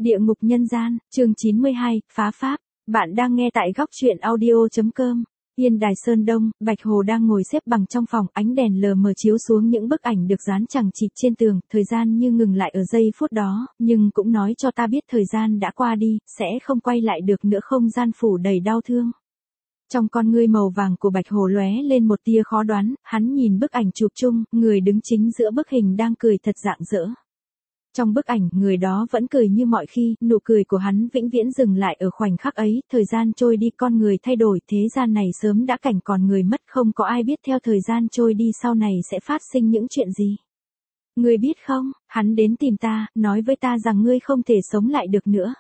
Địa ngục nhân gian, chương 92, phá pháp. Bạn đang nghe tại góc truyện audio.com. Yên Đài Sơn Đông, Bạch Hồ đang ngồi xếp bằng trong phòng, ánh đèn lờ mờ chiếu xuống những bức ảnh được dán chằng chịt trên tường, thời gian như ngừng lại ở giây phút đó, nhưng cũng nói cho ta biết thời gian đã qua đi, sẽ không quay lại được nữa, không gian phủ đầy đau thương. Trong con ngươi màu vàng của Bạch Hồ lóe lên một tia khó đoán, hắn nhìn bức ảnh chụp chung, người đứng chính giữa bức hình đang cười thật rạng rỡ. Trong bức ảnh, người đó vẫn cười như mọi khi, nụ cười của hắn vĩnh viễn dừng lại ở khoảnh khắc ấy, thời gian trôi đi con người thay đổi, thế gian này sớm đã cảnh còn người mất, không có ai biết theo thời gian trôi đi sau này sẽ phát sinh những chuyện gì. Ngươi biết không, hắn đến tìm ta, nói với ta rằng ngươi không thể sống lại được nữa.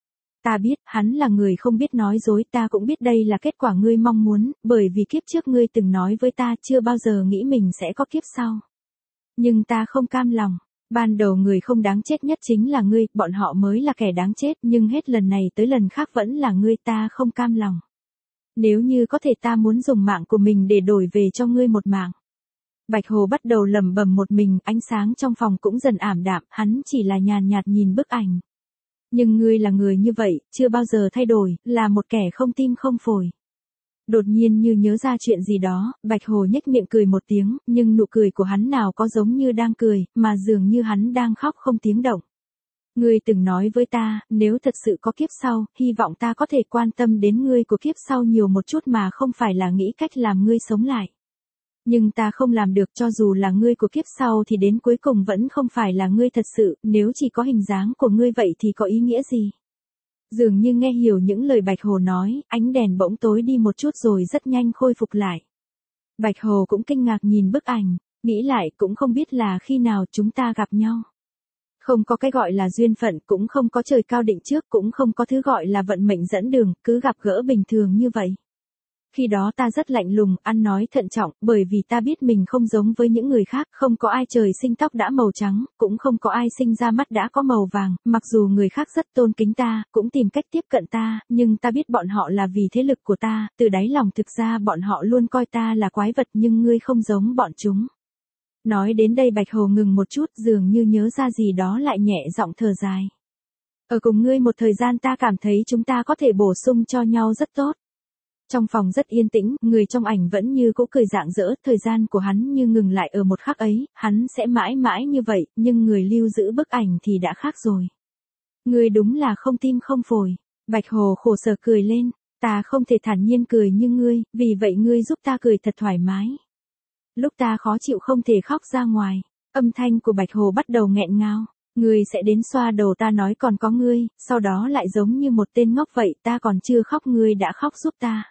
Ta biết, hắn là người không biết nói dối, ta cũng biết đây là kết quả ngươi mong muốn, bởi vì kiếp trước ngươi từng nói với ta chưa bao giờ nghĩ mình sẽ có kiếp sau. Nhưng ta không cam lòng. Ban đầu người không đáng chết nhất chính là ngươi, bọn họ mới là kẻ đáng chết, nhưng hết lần này tới lần khác vẫn là ngươi, ta không cam lòng. Nếu như có thể ta muốn dùng mạng của mình để đổi về cho ngươi một mạng. Bạch Hồ bắt đầu lẩm bẩm một mình, ánh sáng trong phòng cũng dần ảm đạm, hắn chỉ là nhàn nhạt nhìn bức ảnh. Nhưng ngươi là người như vậy, chưa bao giờ thay đổi, là một kẻ không tim không phổi. Đột nhiên như nhớ ra chuyện gì đó, Bạch Hồ nhếch miệng cười một tiếng, nhưng nụ cười của hắn nào có giống như đang cười, mà dường như hắn đang khóc không tiếng động. Ngươi từng nói với ta, nếu thật sự có kiếp sau, hy vọng ta có thể quan tâm đến ngươi của kiếp sau nhiều một chút mà không phải là nghĩ cách làm ngươi sống lại. Nhưng ta không làm được, cho dù là ngươi của kiếp sau thì đến cuối cùng vẫn không phải là ngươi thật sự, nếu chỉ có hình dáng của ngươi vậy thì có ý nghĩa gì? Dường như nghe hiểu những lời Bạch Hồ nói, ánh đèn bỗng tối đi một chút rồi rất nhanh khôi phục lại. Bạch Hồ cũng kinh ngạc nhìn bức ảnh, nghĩ lại cũng không biết là khi nào chúng ta gặp nhau. Không có cái gọi là duyên phận, cũng không có trời cao định trước, cũng không có thứ gọi là vận mệnh dẫn đường, cứ gặp gỡ bình thường như vậy. Khi đó ta rất lạnh lùng, ăn nói thận trọng, bởi vì ta biết mình không giống với những người khác, không có ai trời sinh tóc đã màu trắng, cũng không có ai sinh ra mắt đã có màu vàng, mặc dù người khác rất tôn kính ta, cũng tìm cách tiếp cận ta, nhưng ta biết bọn họ là vì thế lực của ta, từ đáy lòng thực ra bọn họ luôn coi ta là quái vật, nhưng ngươi không giống bọn chúng. Nói đến đây Bạch Hồ ngừng một chút, dường như nhớ ra gì đó lại nhẹ giọng thở dài. Ở cùng ngươi một thời gian ta cảm thấy chúng ta có thể bổ sung cho nhau rất tốt. Trong phòng rất yên tĩnh, người trong ảnh vẫn như cũ cười rạng rỡ, thời gian của hắn như ngừng lại ở một khắc ấy, hắn sẽ mãi mãi như vậy, nhưng người lưu giữ bức ảnh thì đã khác rồi. Ngươi đúng là không tim không phổi. Bạch Hồ khổ sở cười lên, ta không thể thản nhiên cười như ngươi, vì vậy ngươi giúp ta cười thật thoải mái. Lúc ta khó chịu không thể khóc ra ngoài, âm thanh của Bạch Hồ bắt đầu nghẹn ngào. Ngươi sẽ đến xoa đầu ta nói còn có ngươi, sau đó lại giống như một tên ngốc vậy, ta còn chưa khóc ngươi đã khóc giúp ta.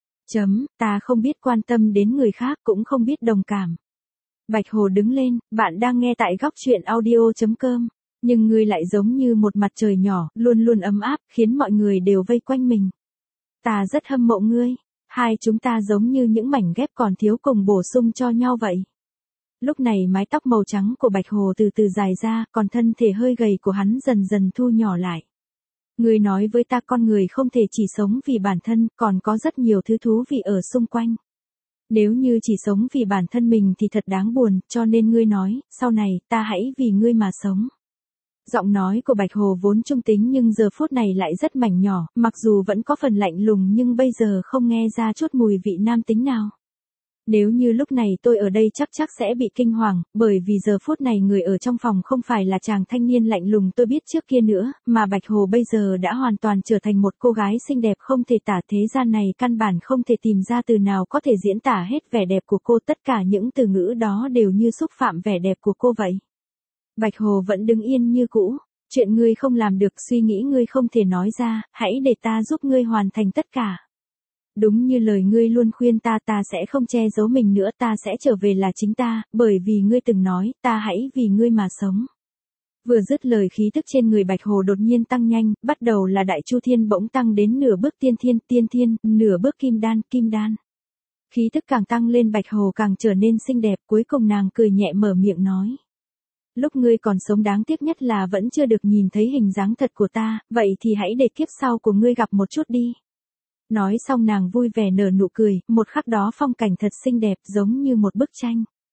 Ta không biết quan tâm đến người khác, cũng không biết đồng cảm. Bạch Hồ đứng lên, bạn đang nghe tại góc truyện audio.com. Nhưng ngươi lại giống như một mặt trời nhỏ, luôn luôn ấm áp, khiến mọi người đều vây quanh mình. Ta rất hâm mộ ngươi. Hai chúng ta giống như những mảnh ghép còn thiếu cùng bổ sung cho nhau vậy. Lúc này mái tóc màu trắng của Bạch Hồ từ từ dài ra, còn thân thể hơi gầy của hắn dần dần thu nhỏ lại. Ngươi nói với ta con người không thể chỉ sống vì bản thân, còn có rất nhiều thứ thú vị ở xung quanh. Nếu như chỉ sống vì bản thân mình thì thật đáng buồn, cho nên ngươi nói, sau này, ta hãy vì ngươi mà sống. Giọng nói của Bạch Hồ vốn trung tính nhưng giờ phút này lại rất mảnh nhỏ, mặc dù vẫn có phần lạnh lùng nhưng bây giờ không nghe ra chút mùi vị nam tính nào. Nếu như lúc này tôi ở đây chắc sẽ bị kinh hoàng, bởi vì giờ phút này người ở trong phòng không phải là chàng thanh niên lạnh lùng tôi biết trước kia nữa, mà Bạch Hồ bây giờ đã hoàn toàn trở thành một cô gái xinh đẹp không thể tả, thế gian này căn bản không thể tìm ra từ nào có thể diễn tả hết vẻ đẹp của cô, tất cả những từ ngữ đó đều như xúc phạm vẻ đẹp của cô vậy. Bạch Hồ vẫn đứng yên như cũ, chuyện ngươi không làm được, suy nghĩ ngươi không thể nói ra, hãy để ta giúp ngươi hoàn thành tất cả. Đúng như lời ngươi luôn khuyên ta, ta sẽ không che giấu mình nữa, ta sẽ trở về là chính ta, bởi vì ngươi từng nói, ta hãy vì ngươi mà sống. Vừa dứt lời khí tức trên người Bạch Hồ đột nhiên tăng nhanh, bắt đầu là Đại Chu Thiên bỗng tăng đến nửa bước tiên thiên, nửa bước kim đan. Khí tức càng tăng lên Bạch Hồ càng trở nên xinh đẹp, cuối cùng nàng cười nhẹ mở miệng nói. Lúc ngươi còn sống đáng tiếc nhất là vẫn chưa được nhìn thấy hình dáng thật của ta, vậy thì hãy để kiếp sau của ngươi gặp một chút đi. Nói xong nàng vui vẻ nở nụ cười, một khắc đó phong cảnh thật xinh đẹp giống như một bức tranh.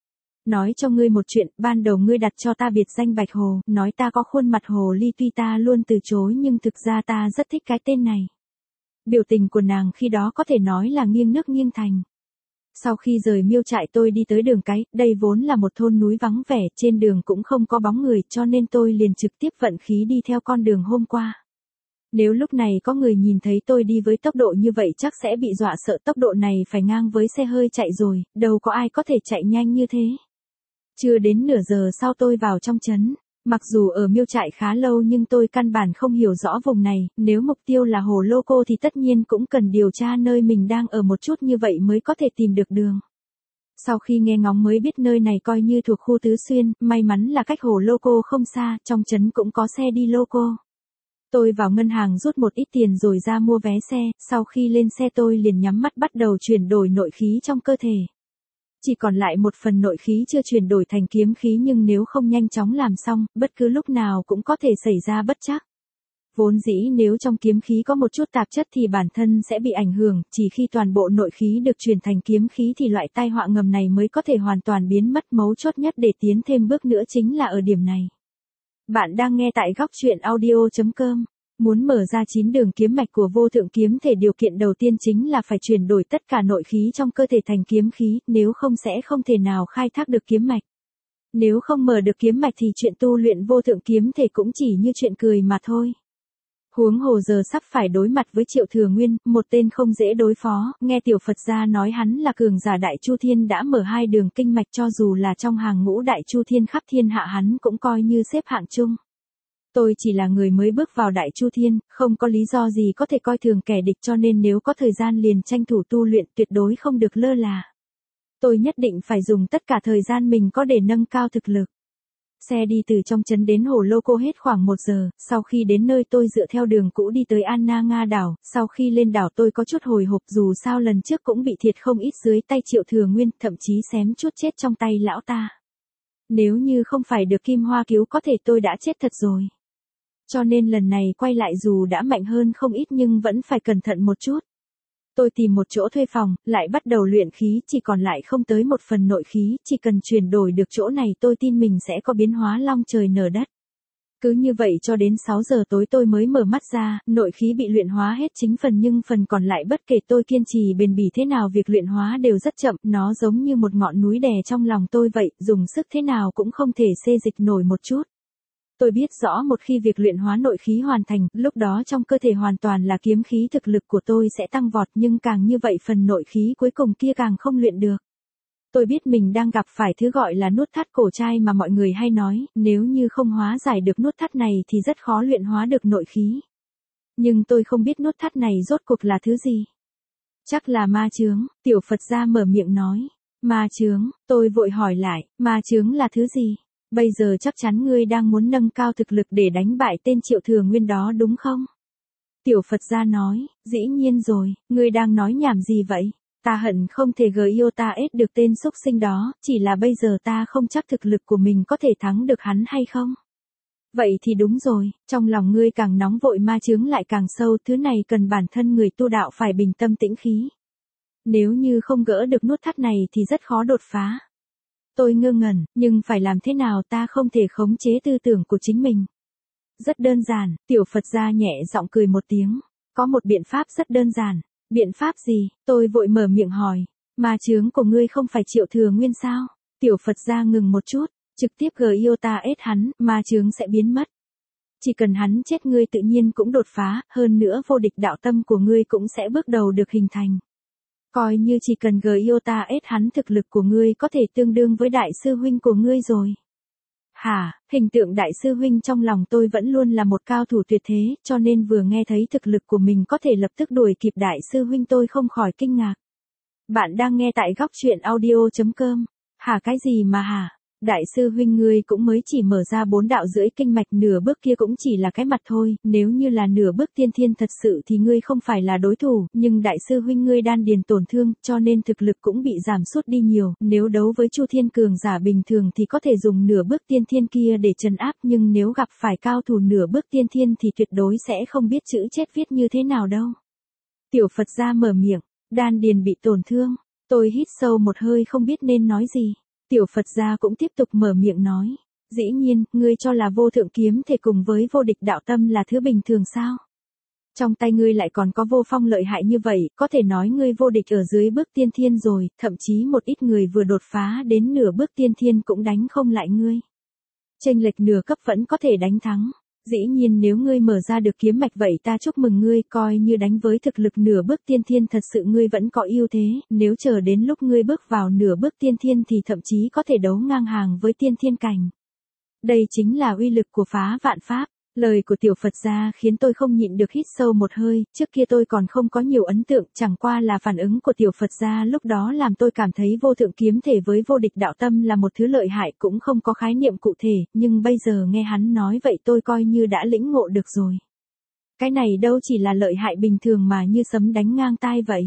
Nói cho ngươi một chuyện, ban đầu ngươi đặt cho ta biệt danh Bạch Hồ, nói ta có khuôn mặt hồ ly tuy ta luôn từ chối nhưng thực ra ta rất thích cái tên này. Biểu tình của nàng khi đó có thể nói là nghiêng nước nghiêng thành. Sau khi rời Miêu trại tôi đi tới đường cái, đây vốn là một thôn núi vắng vẻ, trên đường cũng không có bóng người cho nên tôi liền trực tiếp vận khí đi theo con đường hôm qua. Nếu lúc này có người nhìn thấy tôi đi với tốc độ như vậy chắc sẽ bị dọa sợ, tốc độ này phải ngang với xe hơi chạy rồi, đâu có ai có thể chạy nhanh như thế. Chưa đến nửa giờ sau tôi vào trong trấn. Mặc dù ở Miêu trại khá lâu nhưng tôi căn bản không hiểu rõ vùng này, nếu mục tiêu là Hồ Lô Cô thì tất nhiên cũng cần điều tra nơi mình đang ở một chút như vậy mới có thể tìm được đường. Sau khi nghe ngóng mới biết nơi này coi như thuộc khu Tứ Xuyên, may mắn là cách Hồ Lô Cô không xa, trong trấn cũng có xe đi Lô Cô. Tôi vào ngân hàng rút một ít tiền rồi ra mua vé xe, sau khi lên xe tôi liền nhắm mắt bắt đầu chuyển đổi nội khí trong cơ thể. Chỉ còn lại một phần nội khí chưa chuyển đổi thành kiếm khí nhưng nếu không nhanh chóng làm xong, bất cứ lúc nào cũng có thể xảy ra bất trắc. Vốn dĩ nếu trong kiếm khí có một chút tạp chất thì bản thân sẽ bị ảnh hưởng, chỉ khi toàn bộ nội khí được chuyển thành kiếm khí thì loại tai họa ngầm này mới có thể hoàn toàn biến mất. Mấu chốt nhất để tiến thêm bước nữa chính là ở điểm này. Bạn đang nghe tại góc truyện audio.com. Muốn mở ra 9 đường kiếm mạch của vô thượng kiếm thể, điều kiện đầu tiên chính là phải chuyển đổi tất cả nội khí trong cơ thể thành kiếm khí, nếu không sẽ không thể nào khai thác được kiếm mạch. Nếu không mở được kiếm mạch thì chuyện tu luyện vô thượng kiếm thể cũng chỉ như chuyện cười mà thôi. Huống hồ giờ sắp phải đối mặt với Triệu Thừa Nguyên, một tên không dễ đối phó, nghe tiểu Phật gia nói hắn là cường giả Đại Chu Thiên đã mở 2 đường kinh mạch, cho dù là trong hàng ngũ Đại Chu Thiên khắp thiên hạ hắn cũng coi như xếp hạng chung. Tôi chỉ là người mới bước vào Đại Chu Thiên, không có lý do gì có thể coi thường kẻ địch cho nên nếu có thời gian liền tranh thủ tu luyện, tuyệt đối không được lơ là. Tôi nhất định phải dùng tất cả thời gian mình có để nâng cao thực lực. Xe đi từ trong trấn đến Hồ Lô Cô hết khoảng 1 giờ, sau khi đến nơi tôi dựa theo đường cũ đi tới Anna Nga đảo, sau khi lên đảo tôi có chút hồi hộp dù sao lần trước cũng bị thiệt không ít dưới tay Triệu Thừa Nguyên, thậm chí xém chút chết trong tay lão ta. Nếu như không phải được Kim Hoa cứu có thể tôi đã chết thật rồi. Cho nên lần này quay lại dù đã mạnh hơn không ít nhưng vẫn phải cẩn thận một chút. Tôi tìm một chỗ thuê phòng, lại bắt đầu luyện khí, chỉ còn lại không tới một phần nội khí, chỉ cần chuyển đổi được chỗ này tôi tin mình sẽ có biến hóa long trời nở đất. Cứ như vậy cho đến 6 giờ tối tôi mới mở mắt ra, nội khí bị luyện hóa hết chính phần nhưng phần còn lại bất kể tôi kiên trì bền bỉ thế nào việc luyện hóa đều rất chậm, nó giống như một ngọn núi đè trong lòng tôi vậy, dùng sức thế nào cũng không thể xê dịch nổi một chút. Tôi biết rõ một khi việc luyện hóa nội khí hoàn thành, lúc đó trong cơ thể hoàn toàn là kiếm khí, thực lực của tôi sẽ tăng vọt nhưng càng như vậy phần nội khí cuối cùng kia càng không luyện được. Tôi biết mình đang gặp phải thứ gọi là nút thắt cổ trai mà mọi người hay nói, nếu như không hóa giải được nút thắt này thì rất khó luyện hóa được nội khí. Nhưng tôi không biết nút thắt này rốt cuộc là thứ gì. Chắc là ma chướng, tiểu Phật gia mở miệng nói. Ma chướng, tôi vội hỏi lại, ma chướng là thứ gì? Bây giờ chắc chắn ngươi đang muốn nâng cao thực lực để đánh bại tên Triệu Thừa Nguyên đó đúng không? Tiểu Phật gia nói, dĩ nhiên rồi, ngươi đang nói nhảm gì vậy? Ta hận không thể Giota được tên xúc sinh đó, chỉ là bây giờ ta không chắc thực lực của mình có thể thắng được hắn hay không? Vậy thì đúng rồi, trong lòng ngươi càng nóng vội ma chướng lại càng sâu, thứ này cần bản thân người tu đạo phải bình tâm tĩnh khí. Nếu như không gỡ được nút thắt này thì rất khó đột phá. Tôi ngơ ngẩn, nhưng phải làm thế nào ta không thể khống chế tư tưởng của chính mình. Rất đơn giản, tiểu Phật gia nhẹ giọng cười một tiếng. Có một biện pháp rất đơn giản. Biện pháp gì? Tôi vội mở miệng hỏi. Ma chướng của ngươi không phải Triệu Thừa Nguyên sao? Tiểu Phật gia ngừng một chút, trực tiếp Giota hắn, ma chướng sẽ biến mất. Chỉ cần hắn chết ngươi tự nhiên cũng đột phá, hơn nữa vô địch đạo tâm của ngươi cũng sẽ bước đầu được hình thành. Coi như chỉ cần Giota hắn thực lực của ngươi có thể tương đương với đại sư huynh của ngươi rồi. Hả, hình tượng đại sư huynh trong lòng tôi vẫn luôn là một cao thủ tuyệt thế, cho nên vừa nghe thấy thực lực của mình có thể lập tức đuổi kịp đại sư huynh tôi không khỏi kinh ngạc. Bạn đang nghe tại góc truyện audio.com. Hả cái gì mà hả? Đại sư huynh ngươi cũng mới chỉ mở ra 4 đạo rưỡi kinh mạch, nửa bước kia cũng chỉ là cái mặt thôi, nếu như là nửa bước tiên thiên thật sự thì ngươi không phải là đối thủ, nhưng đại sư huynh ngươi đan điền tổn thương, cho nên thực lực cũng bị giảm sút đi nhiều, nếu đấu với Chu Thiên cường giả bình thường thì có thể dùng nửa bước tiên thiên kia để trấn áp, nhưng nếu gặp phải cao thủ nửa bước tiên thiên thì tuyệt đối sẽ không biết chữ chết viết như thế nào đâu. Tiểu Phật gia mở miệng, đan điền bị tổn thương, tôi hít sâu một hơi không biết nên nói gì. Tiểu Phật gia cũng tiếp tục mở miệng nói. Dĩ nhiên, ngươi cho là vô thượng kiếm thể cùng với vô địch đạo tâm là thứ bình thường sao? Trong tay ngươi lại còn có vô phong lợi hại như vậy, có thể nói ngươi vô địch ở dưới bước tiên thiên rồi, thậm chí một ít người vừa đột phá đến nửa bước tiên thiên cũng đánh không lại ngươi. Chênh lệch nửa cấp vẫn có thể đánh thắng. Dĩ nhiên nếu ngươi mở ra được kiếm mạch vậy ta chúc mừng ngươi, coi như đánh với thực lực nửa bước tiên thiên thật sự ngươi vẫn có ưu thế, nếu chờ đến lúc ngươi bước vào nửa bước tiên thiên thì thậm chí có thể đấu ngang hàng với tiên thiên cảnh. Đây chính là uy lực của phá vạn pháp. Lời của tiểu Phật gia khiến tôi không nhịn được hít sâu một hơi, trước kia tôi còn không có nhiều ấn tượng, chẳng qua là phản ứng của tiểu Phật gia lúc đó làm tôi cảm thấy vô thượng kiếm thể với vô địch đạo tâm là một thứ lợi hại, cũng không có khái niệm cụ thể, nhưng bây giờ nghe hắn nói vậy tôi coi như đã lĩnh ngộ được rồi. Cái này đâu chỉ là lợi hại bình thường mà như sấm đánh ngang tai vậy.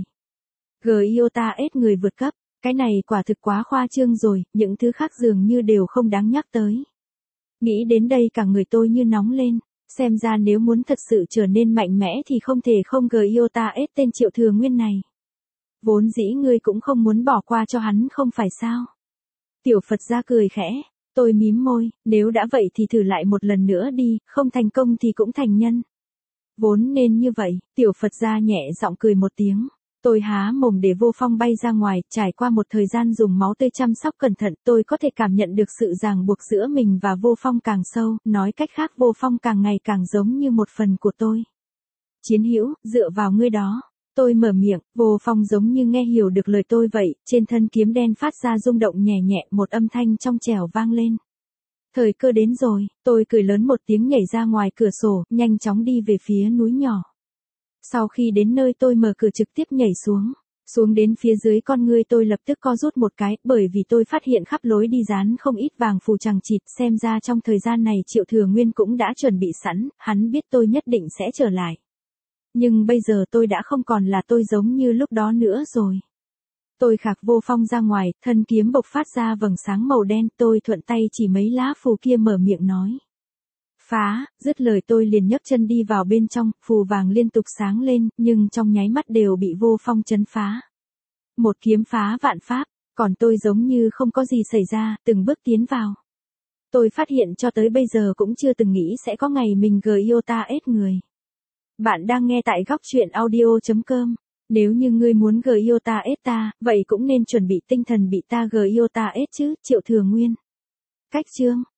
Giota S người vượt cấp, cái này quả thực quá khoa trương rồi, những thứ khác dường như đều không đáng nhắc tới. Nghĩ đến đây cả người tôi như nóng lên, xem ra nếu muốn thật sự trở nên mạnh mẽ thì không thể không Giota S tên Triệu Thừa Nguyên này. Vốn dĩ ngươi cũng không muốn bỏ qua cho hắn không phải sao? Tiểu Phật gia cười khẽ, tôi mím môi, nếu đã vậy thì thử lại một lần nữa đi, không thành công thì cũng thành nhân. Vốn nên như vậy, tiểu Phật gia nhẹ giọng cười một tiếng. Tôi há mồm để vô phong bay ra ngoài, trải qua một thời gian dùng máu tươi chăm sóc cẩn thận, tôi có thể cảm nhận được sự ràng buộc giữa mình và vô phong càng sâu, nói cách khác vô phong càng ngày càng giống như một phần của tôi. Chiến hữu, dựa vào ngươi đó. Tôi mở miệng, vô phong giống như nghe hiểu được lời tôi vậy, trên thân kiếm đen phát ra rung động nhẹ nhẹ, một âm thanh trong trẻo vang lên. Thời cơ đến rồi, tôi cười lớn một tiếng nhảy ra ngoài cửa sổ, nhanh chóng đi về phía núi nhỏ. Sau khi đến nơi tôi mở cửa trực tiếp nhảy xuống đến phía dưới con ngươi tôi lập tức co rút một cái, bởi vì tôi phát hiện khắp lối đi dán không ít vàng phù chằng chịt, xem ra trong thời gian này Triệu Thừa Nguyên cũng đã chuẩn bị sẵn, hắn biết tôi nhất định sẽ trở lại. Nhưng bây giờ tôi đã không còn là tôi giống như lúc đó nữa rồi. Tôi khạc vô phong ra ngoài, thân kiếm bộc phát ra vầng sáng màu đen, tôi thuận tay chỉ mấy lá phù kia mở miệng nói. Phá, dứt lời tôi liền nhấc chân đi vào bên trong, phù vàng liên tục sáng lên, nhưng trong nháy mắt đều bị vô phong chấn phá. Một kiếm phá vạn pháp, còn tôi giống như không có gì xảy ra, từng bước tiến vào. Tôi phát hiện cho tới bây giờ cũng chưa từng nghĩ sẽ có ngày mình Giota S người. Bạn đang nghe tại góc truyện audio.com. Nếu như ngươi muốn Giota S ta, vậy cũng nên chuẩn bị tinh thần bị ta Giota S chứ, Triệu Thừa Nguyên. Cách chương.